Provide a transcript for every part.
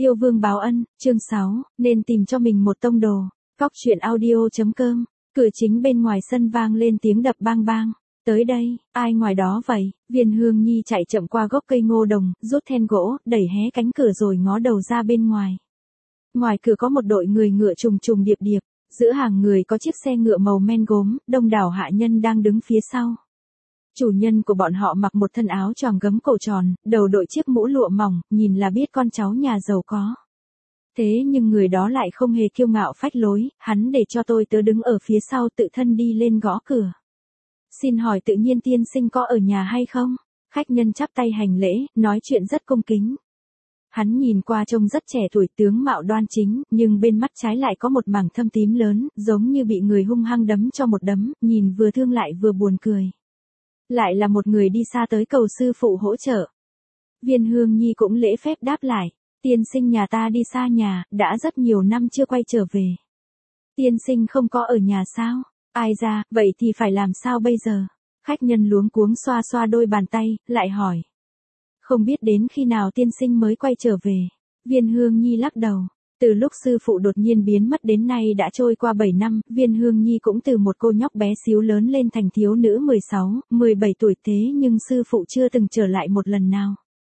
Yêu vương báo ân, chương 6, nên tìm cho mình một tông đồ. Cóc truyện audio.com. Cửa chính bên ngoài sân vang lên tiếng đập bang bang. Tới đây, ai ngoài đó vậy? Viên Hương Nhi chạy chậm qua gốc cây ngô đồng, rút then gỗ, đẩy hé cánh cửa rồi ngó đầu ra bên ngoài. Ngoài cửa có một đội người ngựa trùng trùng điệp điệp, giữa hàng người có chiếc xe ngựa màu men gốm, đông đảo hạ nhân đang đứng phía sau. Chủ nhân của bọn họ mặc một thân áo choàng gấm cổ tròn, đầu đội chiếc mũ lụa mỏng, nhìn là biết con cháu nhà giàu có. Thế nhưng người đó lại không hề kiêu ngạo phách lối, hắn để cho tôi tớ đứng ở phía sau tự thân đi lên gõ cửa. Xin hỏi tự nhiên tiên sinh có ở nhà hay không? Khách nhân chắp tay hành lễ, nói chuyện rất cung kính. Hắn nhìn qua trông rất trẻ tuổi, tướng mạo đoan chính, nhưng bên mắt trái lại có một mảng thâm tím lớn, giống như bị người hung hăng đấm cho một đấm, nhìn vừa thương lại vừa buồn cười. Lại là một người đi xa tới cầu sư phụ hỗ trợ. Viên Hương Nhi cũng lễ phép đáp lại, tiên sinh nhà ta đi xa nhà, đã rất nhiều năm chưa quay trở về. Tiên sinh không có ở nhà sao? Ai ra, vậy thì phải làm sao bây giờ? Khách nhân luống cuống xoa xoa đôi bàn tay, lại hỏi. Không biết đến khi nào tiên sinh mới quay trở về. Viên Hương Nhi lắc đầu. Từ lúc sư phụ đột nhiên biến mất đến nay đã trôi qua 7 năm, Viên Hương Nhi cũng từ một cô nhóc bé xíu lớn lên thành thiếu nữ 16, 17 tuổi, thế nhưng sư phụ chưa từng trở lại một lần nào.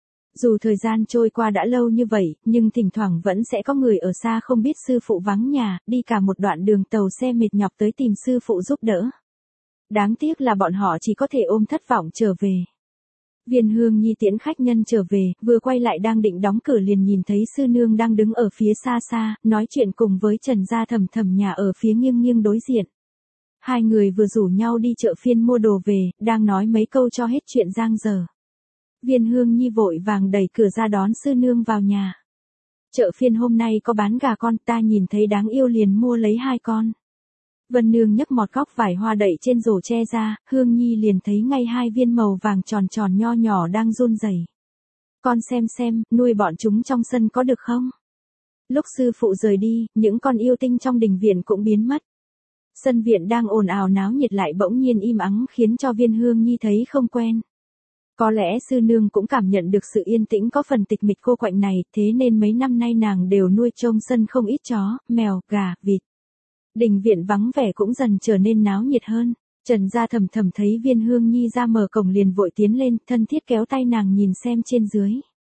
Dù thời gian trôi qua đã lâu như vậy, nhưng thỉnh thoảng vẫn sẽ có người ở xa không biết sư phụ vắng nhà, đi cả một đoạn đường tàu xe mệt nhọc tới tìm sư phụ giúp đỡ. Đáng tiếc là bọn họ chỉ có thể ôm thất vọng trở về. Viên Hương Nhi tiễn khách nhân trở về, vừa quay lại đang định đóng cửa liền nhìn thấy sư nương đang đứng ở phía xa xa, nói chuyện cùng với Trần Gia Thầm Thầm nhà ở phía nghiêng nghiêng đối diện. Hai người vừa rủ nhau đi chợ phiên mua đồ về, đang nói mấy câu cho hết chuyện giang dở. Viên Hương Nhi vội vàng đẩy cửa ra đón sư nương vào nhà. Chợ phiên hôm nay có bán gà con, ta nhìn thấy đáng yêu liền mua lấy 2 con. Vân Nương nhấc một góc vải hoa đậy trên rổ tre ra, Hương Nhi liền thấy ngay 2 viên màu vàng tròn tròn nho nhỏ đang run rẩy. Con xem, nuôi bọn chúng trong sân có được không? Lúc sư phụ rời đi, những con yêu tinh trong đình viện cũng biến mất. Sân viện đang ồn ào náo nhiệt lại bỗng nhiên im ắng khiến cho Viên Hương Nhi thấy không quen. Có lẽ sư nương cũng cảm nhận được sự yên tĩnh có phần tịch mịch cô quạnh này, thế nên mấy năm nay nàng đều nuôi trông sân không ít chó, mèo, gà, vịt. Đình viện vắng vẻ cũng dần trở nên náo nhiệt hơn. Trần Gia Thầm Thầm thấy Viên Hương Nhi ra mở cổng liền vội tiến lên, thân thiết kéo tay nàng nhìn xem trên dưới.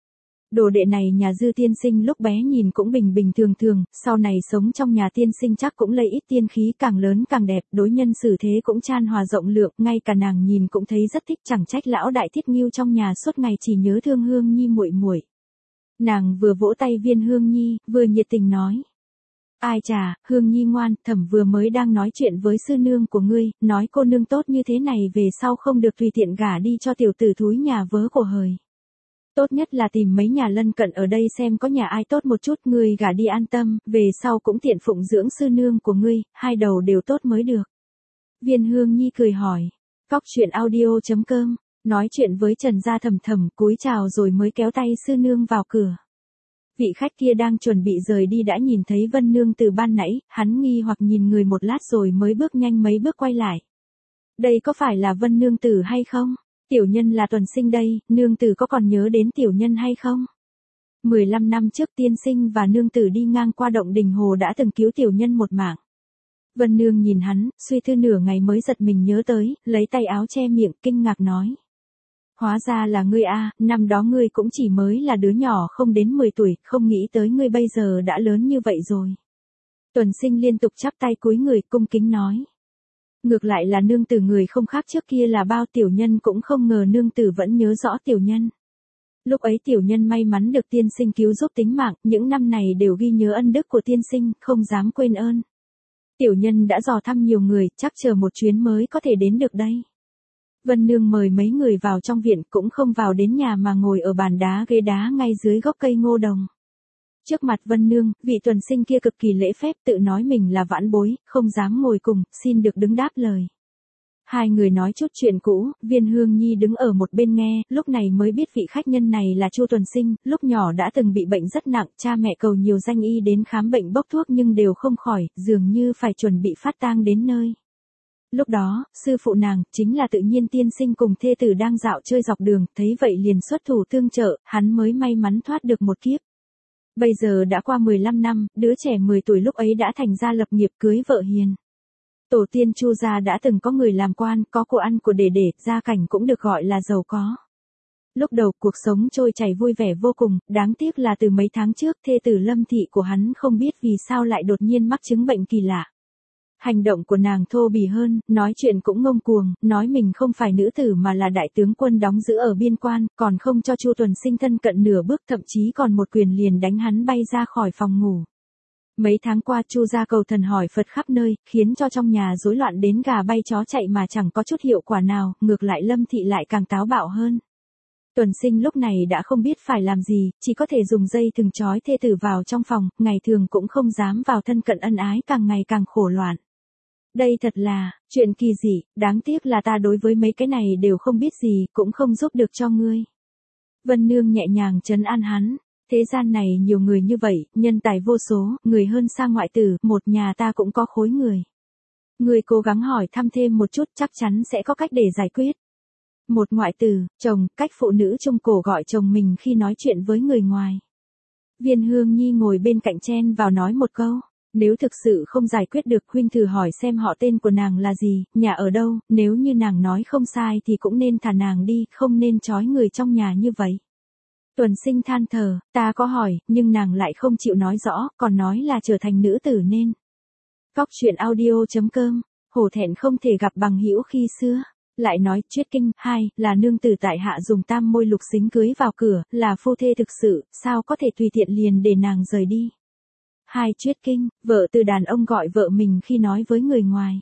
Đồ đệ này nhà Dư tiên sinh lúc bé nhìn cũng bình bình thường thường, sau này sống trong nhà tiên sinh chắc cũng lấy ít tiên khí, càng lớn càng đẹp, đối nhân xử thế cũng chan hòa rộng lượng, ngay cả nàng nhìn cũng thấy rất thích, chẳng trách lão đại Thiết Ngưu trong nhà suốt ngày chỉ nhớ thương Hương Nhi muội muội. Nàng vừa vỗ tay Viên Hương Nhi, vừa nhiệt tình nói. Ai chà, Hương Nhi ngoan, Thẩm vừa mới đang nói chuyện với sư nương của ngươi, nói cô nương tốt như thế này về sau không được tùy tiện gả đi cho tiểu tử thúi nhà vớ của hời. Tốt nhất là tìm mấy nhà lân cận ở đây xem có nhà ai tốt một chút, ngươi gả đi an tâm, về sau cũng tiện phụng dưỡng sư nương của ngươi, hai đầu đều tốt mới được. Viên Hương Nhi cười hỏi. Cóc truyện audio.com, nói chuyện với Trần Gia Thầm Thầm, cúi chào rồi mới kéo tay sư nương vào cửa. Vị khách kia đang chuẩn bị rời đi đã nhìn thấy Vân Nương từ ban nãy, hắn nghi hoặc nhìn người một lát rồi mới bước nhanh mấy bước quay lại. Đây có phải là Vân Nương tử hay không? Tiểu nhân là Tuần Sinh đây, nương tử có còn nhớ đến tiểu nhân hay không? 15 năm trước tiên sinh và nương tử đi ngang qua động đình hồ đã từng cứu tiểu nhân một mạng. Vân Nương nhìn hắn, suy tư nửa ngày mới giật mình nhớ tới, lấy tay áo che miệng, kinh ngạc nói. Hóa ra là ngươi a, năm đó ngươi cũng chỉ mới là đứa nhỏ không đến 10 tuổi, không nghĩ tới ngươi bây giờ đã lớn như vậy rồi. Tuần Sinh liên tục chắp tay cúi người cung kính nói. Ngược lại là nương tử người không khác trước kia là bao, tiểu nhân cũng không ngờ nương tử vẫn nhớ rõ tiểu nhân. Lúc ấy tiểu nhân may mắn được tiên sinh cứu giúp tính mạng, những năm này đều ghi nhớ ân đức của tiên sinh, không dám quên ơn. Tiểu nhân đã dò thăm nhiều người, chắc chờ một chuyến mới có thể đến được đây. Vân Nương mời mấy người vào trong viện, cũng không vào đến nhà mà ngồi ở bàn đá ghế đá ngay dưới gốc cây ngô đồng. Trước mặt Vân Nương, vị Tuần Sinh kia cực kỳ lễ phép, tự nói mình là vãn bối, không dám ngồi cùng, xin được đứng đáp lời. Hai người nói chút chuyện cũ, Viên Hương Nhi đứng ở một bên nghe, lúc này mới biết vị khách nhân này là Chu Tuần Sinh, lúc nhỏ đã từng bị bệnh rất nặng, cha mẹ cầu nhiều danh y đến khám bệnh bốc thuốc nhưng đều không khỏi, dường như phải chuẩn bị phát tang đến nơi. Lúc đó, sư phụ nàng, chính là Tự Nhiên tiên sinh cùng thê tử đang dạo chơi dọc đường, thấy vậy liền xuất thủ tương trợ, hắn mới may mắn thoát được một kiếp. Bây giờ đã qua 15 năm, đứa trẻ 10 tuổi lúc ấy đã thành gia lập nghiệp cưới vợ hiền. Tổ tiên Chu gia đã từng có người làm quan, có của ăn của để, gia cảnh cũng được gọi là giàu có. Lúc đầu cuộc sống trôi chảy vui vẻ vô cùng, đáng tiếc là từ mấy tháng trước thê tử Lâm Thị của hắn không biết vì sao lại đột nhiên mắc chứng bệnh kỳ lạ. Hành động của nàng thô bỉ hơn, nói chuyện cũng ngông cuồng, nói mình không phải nữ tử mà là đại tướng quân đóng giữ ở biên quan, còn không cho Chu Tuần Sinh thân cận nửa bước, thậm chí còn một quyền liền đánh hắn bay ra khỏi phòng ngủ. Mấy tháng qua Chu gia cầu thần hỏi Phật khắp nơi, khiến cho trong nhà rối loạn đến gà bay chó chạy mà chẳng có chút hiệu quả nào, ngược lại Lâm Thị lại càng táo bạo hơn. Tuần Sinh lúc này đã không biết phải làm gì, chỉ có thể dùng dây thừng trói thê tử vào trong phòng, ngày thường cũng không dám vào thân cận ân ái, càng ngày càng khổ loạn. Đây thật là chuyện kỳ dị, đáng tiếc là ta đối với mấy cái này đều không biết gì, cũng không giúp được cho ngươi. Vân Nương nhẹ nhàng trấn an hắn, thế gian này nhiều người như vậy, nhân tài vô số, người hơn xa ngoại tử, một nhà ta cũng có khối người. Ngươi cố gắng hỏi thăm thêm một chút, chắc chắn sẽ có cách để giải quyết. Một ngoại tử, chồng, cách phụ nữ Trung Cổ gọi chồng mình khi nói chuyện với người ngoài. Viên Hương Nhi ngồi bên cạnh chen vào nói một câu. Nếu thực sự không giải quyết được, huynh thử hỏi xem họ tên của nàng là gì, nhà ở đâu, nếu như nàng nói không sai thì cũng nên thả nàng đi, không nên trói người trong nhà như vậy. Tuần Sinh than thở, ta có hỏi, nhưng nàng lại không chịu nói rõ, còn nói là trở thành nữ tử nên. Cóc truyện audio.com, hổ thẹn không thể gặp bằng hữu khi xưa. Lại nói, Chuyết Kinh, 2, là nương tử tại hạ dùng tam môi lục xính cưới vào cửa, là phu thê thực sự, sao có thể tùy tiện liền để nàng rời đi. 2. Chuyết Kinh, vợ từ đàn ông gọi vợ mình khi nói với người ngoài.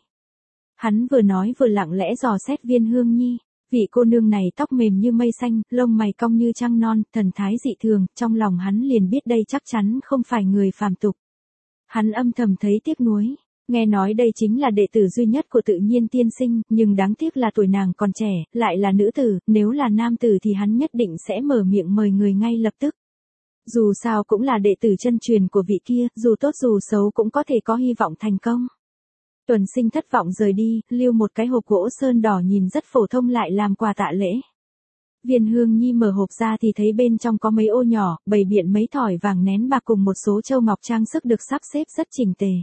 Hắn vừa nói vừa lặng lẽ dò xét Viên Hương Nhi, vị cô nương này tóc mềm như mây xanh, lông mày cong như trăng non, thần thái dị thường, trong lòng hắn liền biết đây chắc chắn không phải người phàm tục. Hắn âm thầm thấy tiếc nuối, nghe nói đây chính là đệ tử duy nhất của Tự Nhiên tiên sinh, nhưng đáng tiếc là tuổi nàng còn trẻ, lại là nữ tử, nếu là nam tử thì hắn nhất định sẽ mở miệng mời người ngay lập tức. Dù sao cũng là đệ tử chân truyền của vị kia, dù tốt dù xấu cũng có thể có hy vọng thành công. Tuần Sinh thất vọng rời đi, lưu một cái hộp gỗ sơn đỏ nhìn rất phổ thông lại làm quà tạ lễ. Viên Hương Nhi mở hộp ra thì thấy bên trong có mấy ô nhỏ, bày biện mấy thỏi vàng nén bạc cùng một số châu ngọc trang sức được sắp xếp rất chỉnh tề.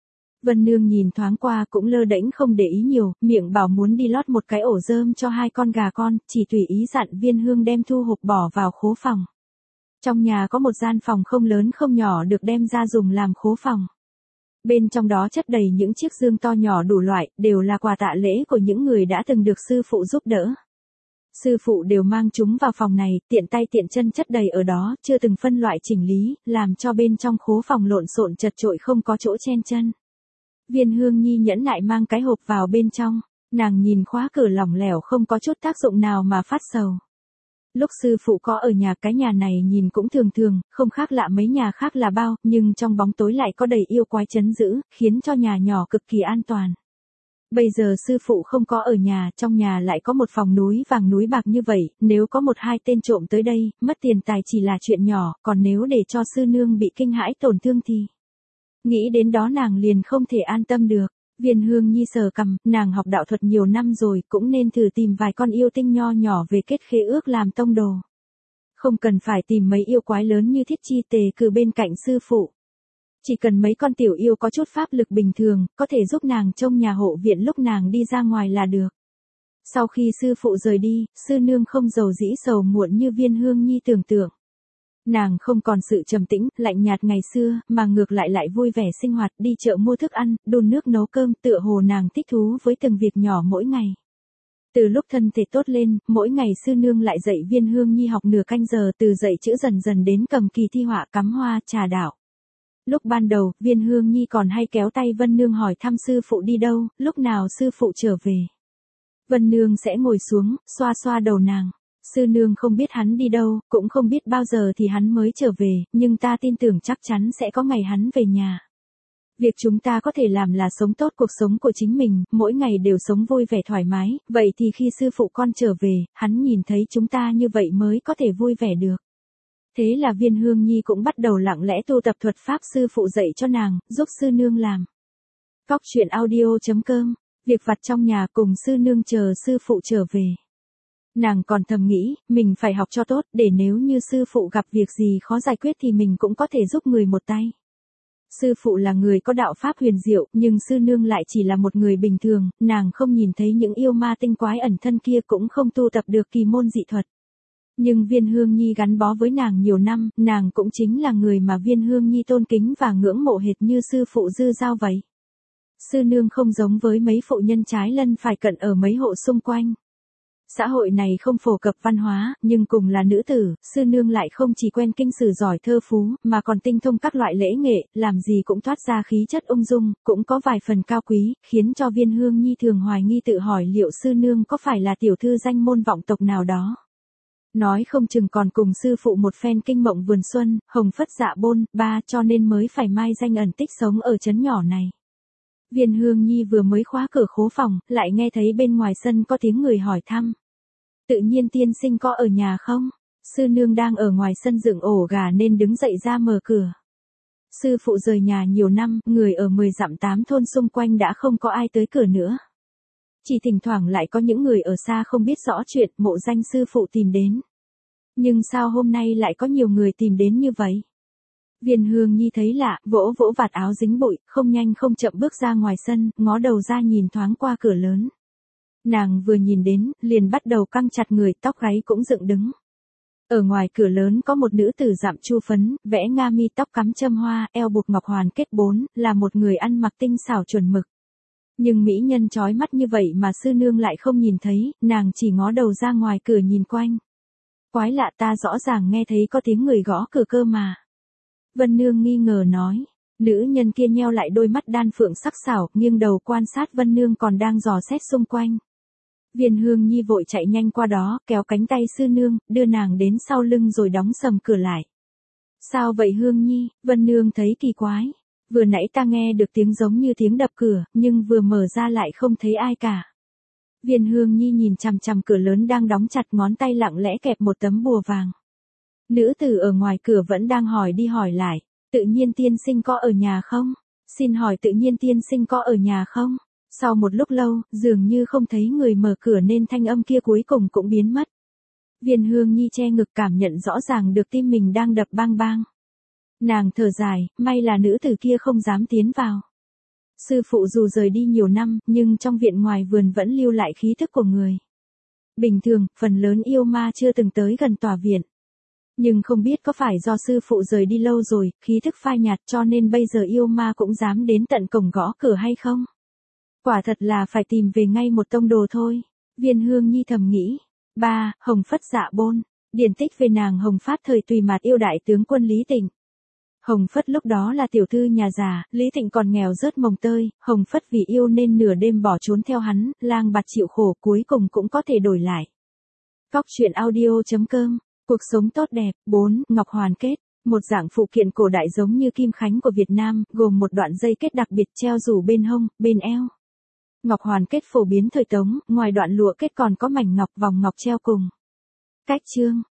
Vân Nương nhìn thoáng qua cũng lơ đễnh không để ý nhiều, miệng bảo muốn đi lót một cái ổ rơm cho 2 con gà con, chỉ tùy ý dặn Viên Hương đem thu hộp bỏ vào khố phòng. Trong nhà có một gian phòng không lớn không nhỏ được đem ra dùng làm khố phòng. Bên trong đó chất đầy những chiếc dương to nhỏ đủ loại, đều là quà tạ lễ của những người đã từng được sư phụ giúp đỡ. Sư phụ đều mang chúng vào phòng này, tiện tay tiện chân chất đầy ở đó, chưa từng phân loại chỉnh lý, làm cho bên trong khố phòng lộn xộn chật chội không có chỗ chen chân. Viên Hương Nhi nhẫn nại mang cái hộp vào bên trong, nàng nhìn khóa cửa lỏng lẻo không có chút tác dụng nào mà phát sầu. Lúc sư phụ có ở nhà, cái nhà này nhìn cũng thường thường, không khác lạ mấy nhà khác là bao, nhưng trong bóng tối lại có đầy yêu quái trấn giữ, khiến cho nhà nhỏ cực kỳ an toàn. Bây giờ sư phụ không có ở nhà, trong nhà lại có một phòng núi vàng núi bạc như vậy, nếu có 1-2 tên trộm tới đây, mất tiền tài chỉ là chuyện nhỏ, còn nếu để cho sư nương bị kinh hãi tổn thương thì... Nghĩ đến đó nàng liền không thể an tâm được. Viên Hương Nhi sờ cằm, nàng học đạo thuật nhiều năm rồi, cũng nên thử tìm vài con yêu tinh nho nhỏ về kết khế ước làm tông đồ. Không cần phải tìm mấy yêu quái lớn như Thiết Chi Tề Cừ bên cạnh sư phụ. Chỉ cần mấy con tiểu yêu có chút pháp lực bình thường, có thể giúp nàng trông nhà hộ viện lúc nàng đi ra ngoài là được. Sau khi sư phụ rời đi, sư nương không rầu rĩ sầu muộn như Viên Hương Nhi tưởng tượng. Nàng không còn sự trầm tĩnh, lạnh nhạt ngày xưa, mà ngược lại vui vẻ sinh hoạt, đi chợ mua thức ăn, đun nước nấu cơm, tựa hồ nàng thích thú với từng việc nhỏ mỗi ngày. Từ lúc thân thể tốt lên, mỗi ngày sư nương lại dạy Viên Hương Nhi học nửa canh giờ, từ dạy chữ dần dần đến cầm kỳ thi họa, cắm hoa, trà đạo. Lúc ban đầu, Viên Hương Nhi còn hay kéo tay Vân Nương hỏi thăm sư phụ đi đâu, lúc nào sư phụ trở về. Vân Nương sẽ ngồi xuống, xoa xoa đầu nàng. Sư nương không biết hắn đi đâu, cũng không biết bao giờ thì hắn mới trở về, nhưng ta tin tưởng chắc chắn sẽ có ngày hắn về nhà. Việc chúng ta có thể làm là sống tốt cuộc sống của chính mình, mỗi ngày đều sống vui vẻ thoải mái, vậy thì khi sư phụ con trở về, hắn nhìn thấy chúng ta như vậy mới có thể vui vẻ được. Thế là Viên Hương Nhi cũng bắt đầu lặng lẽ tu tập thuật pháp sư phụ dạy cho nàng, giúp sư nương làm. Cóc truyện audio.com, việc vặt trong nhà cùng sư nương chờ sư phụ trở về. Nàng còn thầm nghĩ, mình phải học cho tốt, để nếu như sư phụ gặp việc gì khó giải quyết thì mình cũng có thể giúp người một tay. Sư phụ là người có đạo pháp huyền diệu, nhưng sư nương lại chỉ là một người bình thường, nàng không nhìn thấy những yêu ma tinh quái ẩn thân kia, cũng không tu tập được kỳ môn dị thuật. Nhưng Viên Hương Nhi gắn bó với nàng nhiều năm, nàng cũng chính là người mà Viên Hương Nhi tôn kính và ngưỡng mộ hệt như sư phụ Dư Giao vậy. Sư nương không giống với mấy phụ nhân trái lân phải cận ở mấy hộ xung quanh. Xã hội này không phổ cập văn hóa, nhưng cùng là nữ tử, sư nương lại không chỉ quen kinh sử giỏi thơ phú, mà còn tinh thông các loại lễ nghệ, làm gì cũng toát ra khí chất ung dung, cũng có vài phần cao quý, khiến cho Viên Hương Nhi thường hoài nghi tự hỏi liệu sư nương có phải là tiểu thư danh môn vọng tộc nào đó. Nói không chừng còn cùng sư phụ một phen kinh mộng vườn xuân, hồng phất dạ bôn, ba cho nên mới phải mai danh ẩn tích sống ở trấn nhỏ này. Viên Hương Nhi vừa mới khóa cửa khố phòng, lại nghe thấy bên ngoài sân có tiếng người hỏi thăm. Tự nhiên tiên sinh có ở nhà không? Sư nương đang ở ngoài sân dựng ổ gà nên đứng dậy ra mở cửa. Sư phụ rời nhà nhiều năm, người ở 10 dặm 8 thôn xung quanh đã không có ai tới cửa nữa. Chỉ thỉnh thoảng lại có những người ở xa không biết rõ chuyện, mộ danh sư phụ tìm đến. Nhưng sao hôm nay lại có nhiều người tìm đến như vậy? Viên Hương Nhi thấy lạ, vỗ vỗ vạt áo dính bụi, không nhanh không chậm bước ra ngoài sân, ngó đầu ra nhìn thoáng qua cửa lớn. Nàng vừa nhìn đến, liền bắt đầu căng chặt người, tóc gáy cũng dựng đứng. Ở ngoài cửa lớn có một nữ tử dạm chu phấn, vẽ nga mi, tóc cắm châm hoa, eo buộc ngọc hoàn kết 4, là một người ăn mặc tinh xảo chuẩn mực. Nhưng mỹ nhân chói mắt như vậy mà sư nương lại không nhìn thấy, nàng chỉ ngó đầu ra ngoài cửa nhìn quanh. Quái lạ, ta rõ ràng nghe thấy có tiếng người gõ cửa cơ mà. Vân Nương nghi ngờ nói. Nữ nhân kia nheo lại đôi mắt đan phượng sắc sảo, nghiêng đầu quan sát Vân Nương còn đang dò xét xung quanh. Viên Hương Nhi vội chạy nhanh qua đó, kéo cánh tay sư nương, đưa nàng đến sau lưng rồi đóng sầm cửa lại. Sao vậy Hương Nhi? Vân Nương thấy kỳ quái. Vừa nãy ta nghe được tiếng giống như tiếng đập cửa, nhưng vừa mở ra lại không thấy ai cả. Viên Hương Nhi nhìn chằm chằm cửa lớn đang đóng chặt, ngón tay lặng lẽ kẹp một tấm bùa vàng. Nữ tử ở ngoài cửa vẫn đang hỏi đi hỏi lại. Tự nhiên tiên sinh có ở nhà không? Xin hỏi tự nhiên tiên sinh có ở nhà không? Sau một lúc lâu, dường như không thấy người mở cửa nên thanh âm kia cuối cùng cũng biến mất. Viên Hương Nhi che ngực, cảm nhận rõ ràng được tim mình đang đập bang bang. Nàng thở dài, may là nữ tử kia không dám tiến vào. Sư phụ dù rời đi nhiều năm, nhưng trong viện ngoài vườn vẫn lưu lại khí thức của người. Bình thường, phần lớn yêu ma chưa từng tới gần tòa viện. Nhưng không biết có phải do sư phụ rời đi lâu rồi, khí thức phai nhạt cho nên bây giờ yêu ma cũng dám đến tận cổng gõ cửa hay không? Quả thật là phải tìm về ngay một tông đồ thôi. Viên Hương Nhi thầm nghĩ. 3. Hồng Phất Dạ Bôn. Điển tích về nàng Hồng Phát thời Tùy Mạt yêu đại tướng quân Lý Tịnh. Hồng Phất lúc đó là tiểu thư nhà già, Lý Tịnh còn nghèo rớt mồng tơi, Hồng Phất vì yêu nên nửa đêm bỏ trốn theo hắn, lang bạt chịu khổ, cuối cùng cũng có thể đổi lại. Cóc truyện audio.com. Cuộc sống tốt đẹp. 4. Ngọc hoàn kết. Một dạng phụ kiện cổ đại giống như kim khánh của Việt Nam, gồm một đoạn dây kết đặc biệt treo rủ bên hông, bên eo. Ngọc hoàn kết phổ biến thời Tống, ngoài đoạn lụa kết còn có mảnh ngọc, vòng ngọc treo cùng. Cách chương.